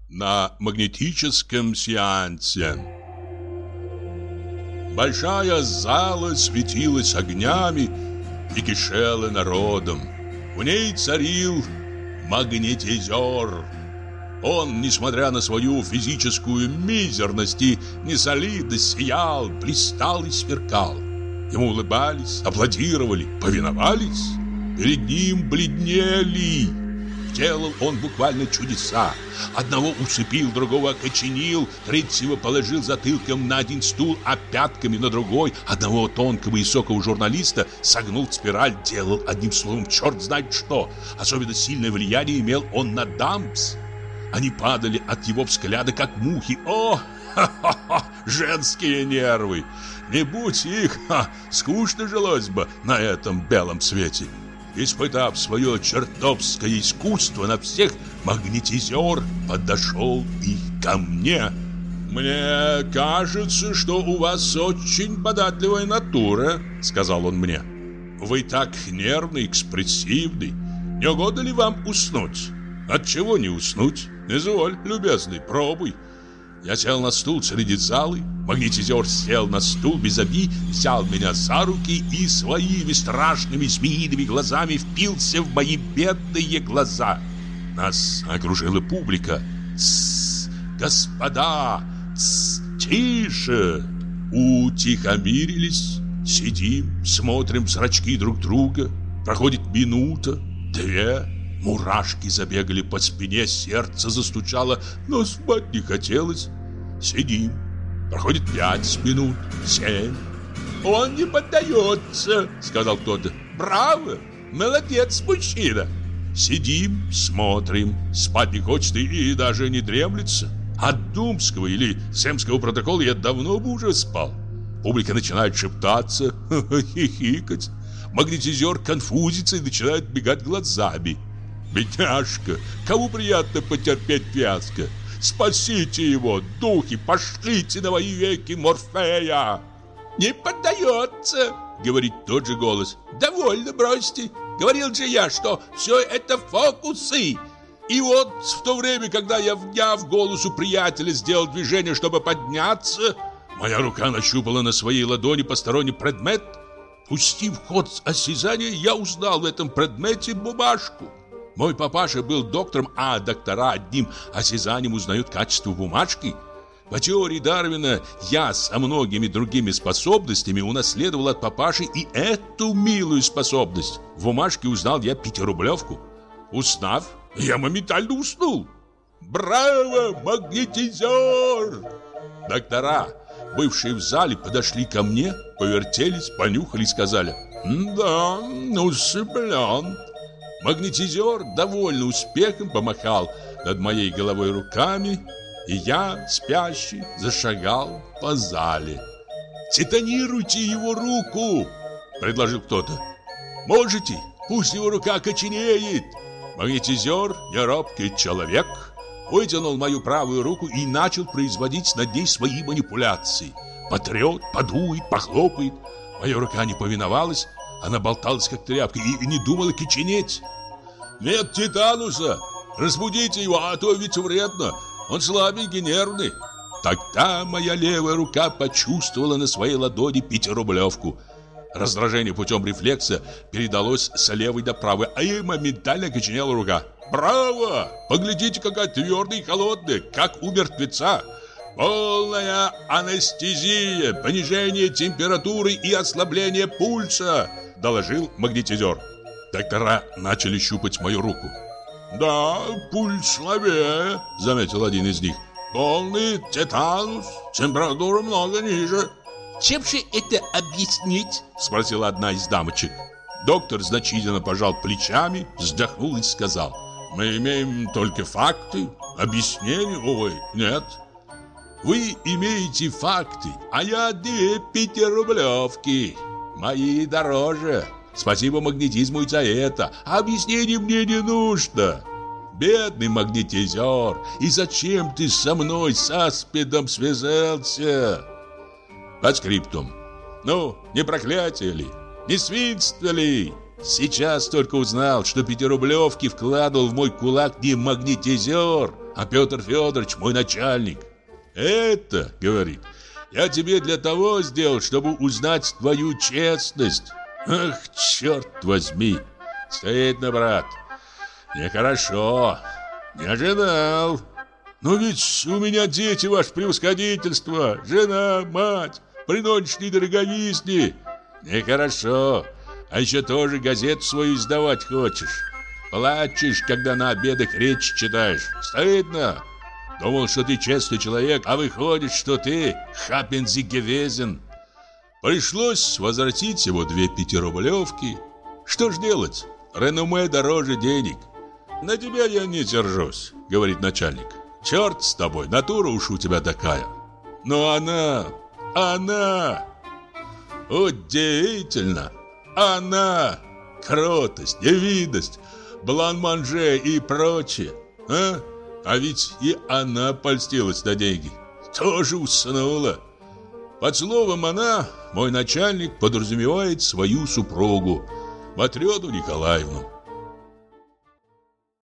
на магнетическом сеансе. Большая зала светилась огнями и кишела народом. В ней царил магнетизер. Он, несмотря на свою физическую мизерность и несолидность, сиял, блистал и сверкал. Ему улыбались, аплодировали, повиновались. Перед ним бледнели. Делал он буквально чудеса. Одного усыпил, другого окоченил, третьего положил затылком на один стул, а пятками на другой. Одного тонкого и высокого журналиста согнул в спираль, делал одним словом черт знает что. Особенно сильное влияние имел он на дамс. Они падали от его взгляда, как мухи. О, ха-ха-ха, женские нервы! Не будь их, скучно жилось бы на этом белом свете. Испытав свое чертовское искусство на всех, магнетизер подошел и ко мне. «Мне кажется, что у вас очень податливая натура», — сказал он мне. «Вы так нервный, экспрессивный. Не угодно ли вам уснуть? Отчего не уснуть? Изволь, любезный, пробуй». Я сел на стул среди залы. Магнетизер сел на стул без-аби, взял меня за руки и своими страшными змеиными глазами впился в мои бедные глаза. Нас окружила публика. «Тссс, господа, тссс, тише!» Утихомирились, сидим, смотрим в зрачки друг друга. Проходит минута, две. Мурашки забегали по спине, сердце застучало, но спать не хотелось. Сидим. Проходит 5 минут, 7. «Он не поддается», — сказал кто-то. «Браво! Молодец, мужчина!» Сидим, смотрим. Спать не хочется и даже не дремлется. От Думского или Земского протокола я давно бы уже спал. Публика начинает шептаться, хихикать. Магнетизер конфузится и начинает бегать глазами. «Бедняжка, кому приятно потерпеть фиаско? Спасите его, духи, пошлите на мои веки Морфея!» «Не поддается», — говорит тот же голос. «Довольно, бросьте. Говорил же я, что все это фокусы». И вот в то время, когда я, вняв голосу приятеля, сделал движение, чтобы подняться, моя рука нащупала на своей ладони посторонний предмет. Пустив ход осязания, я узнал в этом предмете бумажку. Мой папаша был доктором, а доктора одним осязанием узнают качество бумажки. По теории Дарвина я со многими другими способностями унаследовал от папаши и эту милую способность. В бумажке узнал я 5-рублевку. Узнав, я моментально уснул. «Браво, магнетизер!» Доктора, бывшие в зале, подошли ко мне, повертелись, понюхали и сказали: «Да, усыплен». Магнетизер, довольный успехом, помахал над моей головой руками, и я, спящий, зашагал по зале. «Титанируйте его руку!» — предложил кто-то. «Можете? Пусть его рука коченеет!» Магнетизер, неробкий человек, вытянул мою правую руку и начал производить над ней свои манипуляции. Потрет, подует, похлопает. Моя рука не повиновалась. Она болталась, как тряпка, и не думала коченеть. «Нет титануса! Разбудите его, а то ведь вредно! Он слабенький, нервный!» Тогда моя левая рука почувствовала на своей ладони 5-рублевку. Раздражение путем рефлекса передалось с левой до правой, а ей моментально окоченела рука. «Браво! Поглядите, какая твердая и холодная, как у мертвеца! Полная анестезия, понижение температуры и ослабление пульса!» — доложил магнетизер. Доктора начали щупать мою руку. «Да, пульс слабее», — заметил один из них. «Полный тетанус, температура много ниже». «Чем же это объяснить?» — спросила одна из дамочек. Доктор значительно пожал плечами, вздохнул и сказал: «Мы имеем только факты, объяснений, увы, нет». «Вы имеете факты, а я 2 5-рублевки. Мои дороже. Спасибо магнетизму и за это. А объяснений мне не нужно. Бедный магнетизер, и зачем ты со мной, с аспидом, связался?» Подскриптум. Ну, не проклятие ли? Не свинство ли? Сейчас только узнал, что 5-рублевки вкладывал в мой кулак не магнетизер, А Петр Федорович мой начальник. Это, говорит, я тебе для того сделал, чтобы узнать твою честность. Ах, черт возьми. Стыдно, брат. Нехорошо. Не ожидал. Но ведь у меня дети, ваше превосходительство, жена, мать, при нынешней дороговизне. Нехорошо. А еще тоже газету свою издавать хочешь. Плачешь, когда на обедах речь читаешь. Стыдно. Думал, что ты честный человек, а выходит, что ты хапензигевезен. Пришлось возвратить его 2 пятирублевки. Что ж делать? Реноме дороже денег. На тебя я не сержусь, говорит начальник. Черт с тобой, натура уж у тебя такая. Но она... Удивительно. Она... Кротость, невинность, блан-манже и прочее. А ведь и она польстилась на деньги. Тоже уснула. Под словом «она» мой начальник подразумевает свою супругу, Матрёну Николаевну.